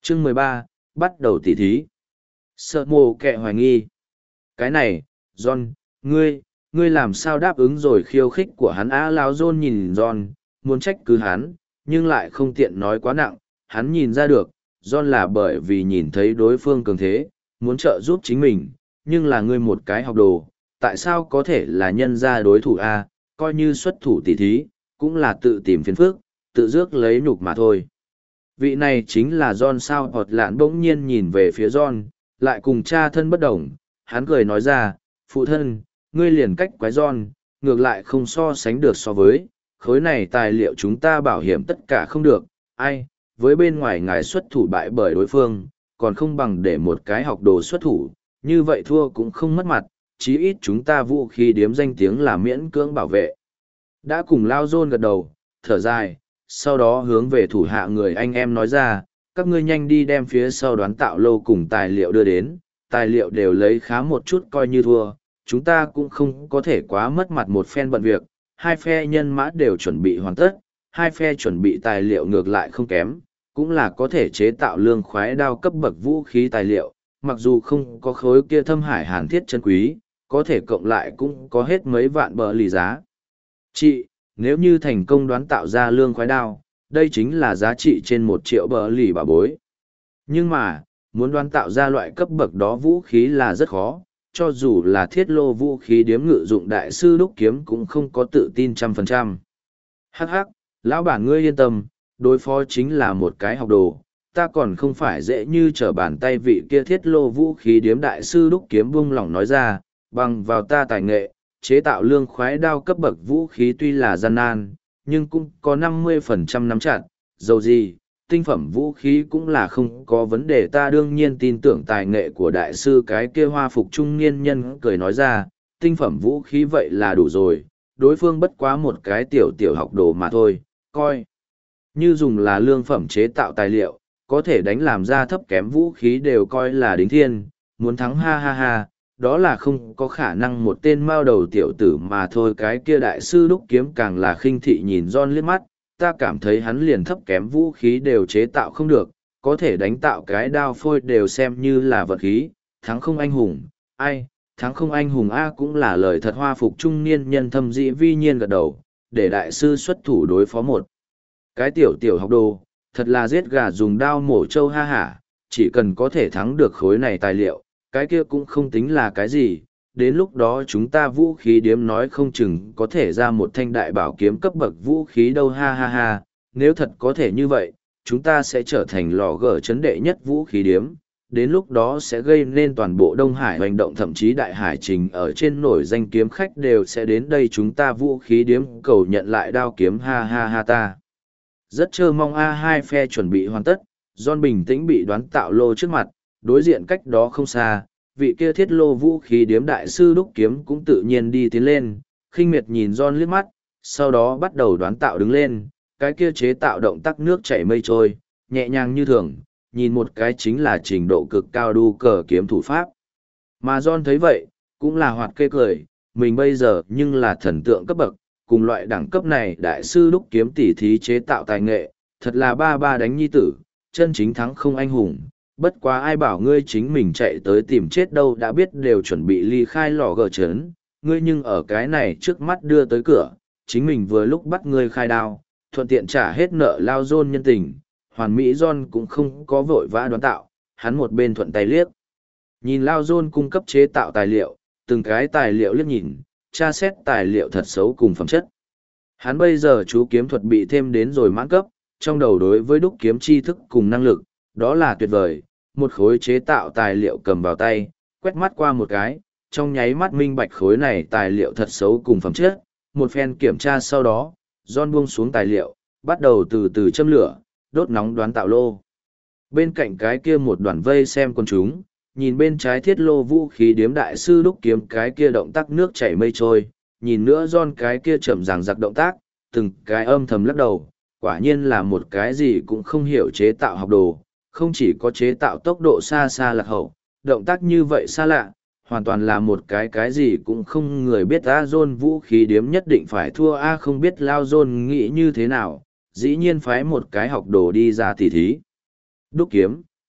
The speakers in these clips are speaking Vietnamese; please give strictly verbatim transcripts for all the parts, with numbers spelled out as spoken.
Chương mười ba, bắt đầu tỉ thí. Sợ mồ kẹ hoài nghi. Cái này, John, ngươi, ngươi làm sao đáp ứng rồi khiêu khích của hắn á? Lao John nhìn John, muốn trách cứ hắn, nhưng lại không tiện nói quá nặng. Hắn nhìn ra được, John là bởi vì nhìn thấy đối phương cường thế, muốn trợ giúp chính mình, nhưng là ngươi một cái học đồ, tại sao có thể là nhân ra đối thủ a? Coi như xuất thủ tỉ thí, cũng là tự tìm phiền phức, tự rước lấy nhục mà thôi. Vị này chính là John sao? Hột lạn bỗng nhiên nhìn về phía John, lại cùng cha thân bất đồng, hắn cười nói ra, phụ thân, ngươi liền cách quái John, ngược lại không so sánh được so với, khối này tài liệu chúng ta bảo hiểm tất cả không được, ai, với bên ngoài ngài xuất thủ bại bởi đối phương, còn không bằng để một cái học đồ xuất thủ, như vậy thua cũng không mất mặt, chí ít chúng ta vũ khí điếm danh tiếng là miễn cưỡng bảo vệ. Đã cùng Lao John gật đầu, thở dài, sau đó hướng về thủ hạ người anh em nói ra, các ngươi nhanh đi đem phía sau đoán tạo lô cùng tài liệu đưa đến, tài liệu đều lấy khá một chút coi như thua, chúng ta cũng không có thể quá mất mặt một phen bận việc, hai phe nhân mã đều chuẩn bị hoàn tất, hai phe chuẩn bị tài liệu ngược lại không kém, cũng là có thể chế tạo lương khoái đao cấp bậc vũ khí tài liệu, mặc dù không có khối kia thâm hải hàn thiết chân quý, có thể cộng lại cũng có hết mấy vạn bờ lì giá. Chị, nếu như thành công đoán tạo ra lương khoái đao, đây chính là giá trị trên một triệu bờ lì bà bối. Nhưng mà, muốn đoán tạo ra loại cấp bậc đó vũ khí là rất khó, cho dù là thiết lô vũ khí điếm ngự dụng đại sư đúc kiếm cũng không có tự tin trăm phần trăm. Hắc hắc, lão bản ngươi yên tâm, đối phó chính là một cái học đồ, ta còn không phải dễ như trở bàn tay vị kia thiết lô vũ khí điếm đại sư đúc kiếm buông lỏng nói ra, bằng vào ta tài nghệ, chế tạo lương khoái đao cấp bậc vũ khí tuy là gian nan, nhưng cũng có năm mươi phần trăm nắm chặt, dầu gì, tinh phẩm vũ khí cũng là không có vấn đề. Ta đương nhiên tin tưởng tài nghệ của đại sư. Cái kia hoa phục trung niên nhân cười nói ra, tinh phẩm vũ khí vậy là đủ rồi, đối phương bất quá một cái tiểu tiểu học đồ mà thôi, coi như dùng là lương phẩm chế tạo tài liệu, có thể đánh làm ra thấp kém vũ khí đều coi là đính thiên, muốn thắng ha ha ha, đó là không có khả năng một tên mao đầu tiểu tử mà thôi. Cái kia đại sư đúc kiếm càng là khinh thị nhìn John liếc mắt, ta cảm thấy hắn liền thấp kém vũ khí đều chế tạo không được, có thể đánh tạo cái đao phôi đều xem như là vật khí, thắng không anh hùng, ai, thắng không anh hùng A cũng là lời thật. Hoa phục trung niên nhân thâm dĩ vi nhiên gật đầu, để đại sư xuất thủ đối phó một cái tiểu tiểu học đồ, thật là giết gà dùng đao mổ trâu ha hả, chỉ cần có thể thắng được khối này tài liệu, cái kia cũng không tính là cái gì, đến lúc đó chúng ta vũ khí điếm nói không chừng có thể ra một thanh đại bảo kiếm cấp bậc vũ khí đâu ha ha ha, nếu thật có thể như vậy, chúng ta sẽ trở thành lò gở chấn đệ nhất vũ khí điếm, đến lúc đó sẽ gây nên toàn bộ Đông Hải hành động, thậm chí đại hải trình ở trên nổi danh kiếm khách đều sẽ đến đây chúng ta vũ khí điếm cầu nhận lại đao kiếm ha ha ha ta. Rất chờ mong a. Hai phe chuẩn bị hoàn tất, John bình tĩnh bị đoán tạo lô trước mặt, đối diện cách đó không xa, vị kia thiết lô vũ khí điếm đại sư đúc kiếm cũng tự nhiên đi tiến lên, khinh miệt nhìn John liếc mắt, sau đó bắt đầu đoán tạo đứng lên, cái kia chế tạo động tác nước chảy mây trôi, nhẹ nhàng như thường, nhìn một cái chính là trình độ cực cao đu cờ kiếm thủ pháp. Mà John thấy vậy, cũng là hoạt kê cười, mình bây giờ nhưng là thần tượng cấp bậc, cùng loại đẳng cấp này đại sư đúc kiếm tỉ thí chế tạo tài nghệ, thật là ba ba đánh nhi tử, chân chính thắng không anh hùng. Bất quá ai bảo ngươi chính mình chạy tới tìm chết đâu, đã biết đều chuẩn bị ly khai lò gờ trấn, ngươi nhưng ở cái này trước mắt đưa tới cửa, chính mình vừa lúc bắt ngươi khai đao, thuận tiện trả hết nợ Lao John nhân tình. Hoàn Mỹ John cũng không có vội vã đoán tạo, hắn một bên thuận tay liếc. Nhìn Lao John cung cấp chế tạo tài liệu, từng cái tài liệu liếc nhìn, tra xét tài liệu thật xấu cùng phẩm chất. Hắn bây giờ chú kiếm thuật bị thêm đến rồi mãn cấp, trong đầu đối với đúc kiếm tri thức cùng năng lực, đó là tuyệt vời. Một khối chế tạo tài liệu cầm vào tay, quét mắt qua một cái, trong nháy mắt minh bạch khối này tài liệu thật xấu cùng phẩm chất. Một phen kiểm tra sau đó, John buông xuống tài liệu, bắt đầu từ từ châm lửa, đốt nóng đoán tạo lô. Bên cạnh cái kia một đoàn vây xem con chúng, nhìn bên trái thiết lô vũ khí điếm đại sư đúc kiếm cái kia động tác nước chảy mây trôi, nhìn nữa John cái kia chậm ràng giặc động tác, từng cái âm thầm lắc đầu, quả nhiên là một cái gì cũng không hiểu chế tạo học đồ, không chỉ có chế tạo tốc độ xa xa lạc hậu, động tác như vậy xa lạ, hoàn toàn là một cái cái gì cũng không người biết. A John vũ khí điếm nhất định phải thua A. Không biết Lao John nghĩ như thế nào, dĩ nhiên phái một cái học đồ đi ra tỉ thí. Đúc kiếm,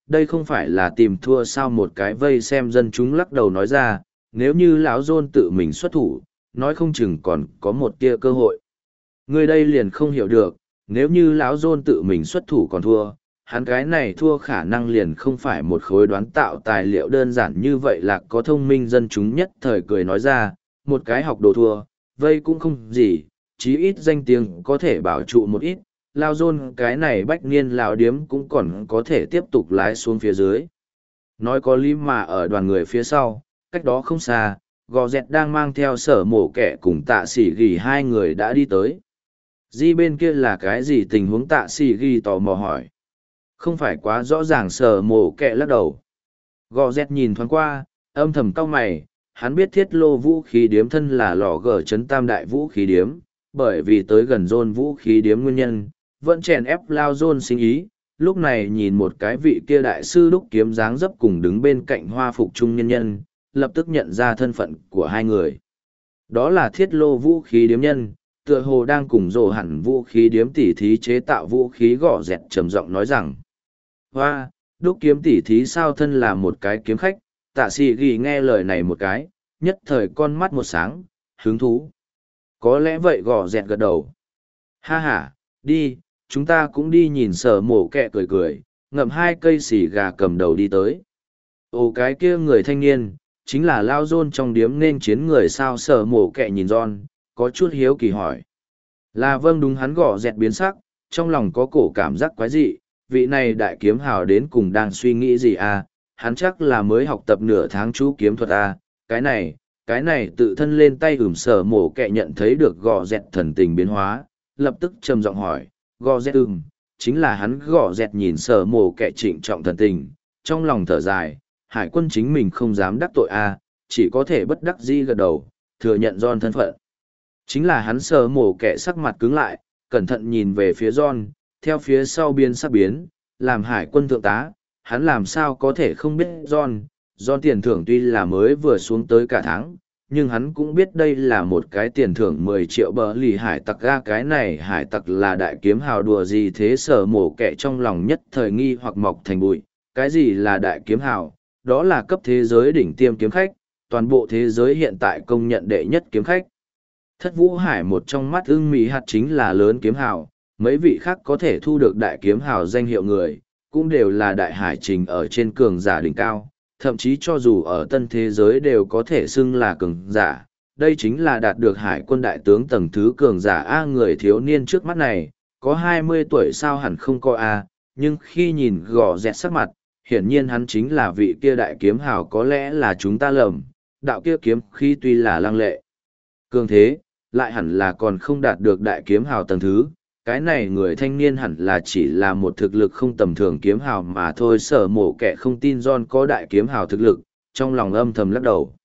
đây không phải là tìm thua sao? Một cái vây xem dân chúng lắc đầu nói ra, nếu như lão John tự mình xuất thủ, nói không chừng còn có một tia cơ hội. Người đây liền không hiểu được, nếu như lão John tự mình xuất thủ còn thua, hắn cái này thua khả năng liền không phải một khối đoán tạo tài liệu đơn giản như vậy. Là có thông minh dân chúng nhất thời cười nói ra, một cái học đồ thua, vây cũng không gì, chí ít danh tiếng có thể bảo trụ một ít, lao John cái này bách niên lão điếm cũng còn có thể tiếp tục lái xuống phía dưới. Nói có lý mà ở đoàn người phía sau, cách đó không xa, gò dẹt đang mang theo sở mổ kẻ cùng tạ sĩ ghi hai người đã đi tới. Di bên kia là cái gì tình huống? Tạ sĩ ghi tò mò hỏi. Không phải quá rõ ràng, sở mổ kẻ lắc đầu. Gò dẹt nhìn thoáng qua, âm thầm cau mày, hắn biết thiết lô vũ khí điếm thân là lò gở chấn tam đại vũ khí điếm, bởi vì tới gần John vũ khí điếm nguyên nhân, vẫn chèn ép lao John sinh ý. Lúc này nhìn một cái vị kia đại sư đúc kiếm dáng dấp cùng đứng bên cạnh hoa phục trung nhân nhân, lập tức nhận ra thân phận của hai người. Đó là thiết lô vũ khí điếm nhân, tựa hồ đang cùng rồ hẳn vũ khí điếm tỉ thí chế tạo vũ khí. Gõ dẹt trầm giọng nói rằng, hoa, đúc kiếm tỉ thí sao? Thân là một cái kiếm khách, tạ sĩ ghi nghe lời này một cái, nhất thời con mắt một sáng, hứng thú. Có lẽ vậy. Gõ dẹt gật đầu. Ha ha, đi, chúng ta cũng đi nhìn. Sở mổ kẹ cười cười, ngậm hai cây xì gà cầm đầu đi tới. Ồ, cái kia người thanh niên, chính là lao John trong điếm nên chiến người sao? Sở mổ kẹ nhìn John, có chút hiếu kỳ hỏi. Là vâng, đúng. Hắn gõ dẹt biến sắc, trong lòng có cổ cảm giác quái dị, vị này đại kiếm hào đến cùng đang suy nghĩ gì à? Hắn chắc là mới học tập nửa tháng chú kiếm thuật à? Cái này, cái này tự thân lên tay. Ửm. Sở mổ kẹ nhận thấy được gõ dẹt thần tình biến hóa, lập tức trầm giọng hỏi. Gõ dẹt ừm, chính là hắn. Gõ dẹt nhìn sở mổ kẹ trịnh trọng thần tình, trong lòng thở dài, hải quân chính mình không dám đắc tội à, chỉ có thể bất đắc dĩ gật đầu, thừa nhận John thân phận. Chính là hắn. Sở mổ kẹ sắc mặt cứng lại, cẩn thận nhìn về phía John, theo phía sau biên sắc biến, làm hải quân thượng tá, hắn làm sao có thể không biết John. John tiền thưởng tuy là mới vừa xuống tới cả tháng, nhưng hắn cũng biết đây là một cái tiền thưởng mười triệu bờ lì hải tặc ga. Cái này hải tặc là đại kiếm hào đùa gì thế? Sở mổ kẹ trong lòng nhất thời nghi hoặc mọc thành bụi. Cái gì là đại kiếm hào? Đó là cấp thế giới đỉnh tiêm kiếm khách, toàn bộ thế giới hiện tại công nhận đệ nhất kiếm khách. Thất vũ hải một trong mắt ưng mỹ hạt chính là lớn kiếm hào, mấy vị khác có thể thu được đại kiếm hào danh hiệu người, cũng đều là đại hải trình ở trên cường giả đỉnh cao, thậm chí cho dù ở tân thế giới đều có thể xưng là cường giả. Đây chính là đạt được hải quân đại tướng tầng thứ cường giả A. Người thiếu niên trước mắt này, có hai mươi tuổi sao? Hẳn không có A, nhưng khi nhìn gò dẹt sắc mặt, hiển nhiên hắn chính là vị kia đại kiếm hào. Có lẽ là chúng ta lầm, đạo kia kiếm khi tuy là lăng lệ cường thế, lại hẳn là còn không đạt được đại kiếm hào tầng thứ. Cái này người thanh niên hẳn là chỉ là một thực lực không tầm thường kiếm hào mà thôi. Sở mổ kẻ không tin John có đại kiếm hào thực lực, trong lòng âm thầm lắc đầu.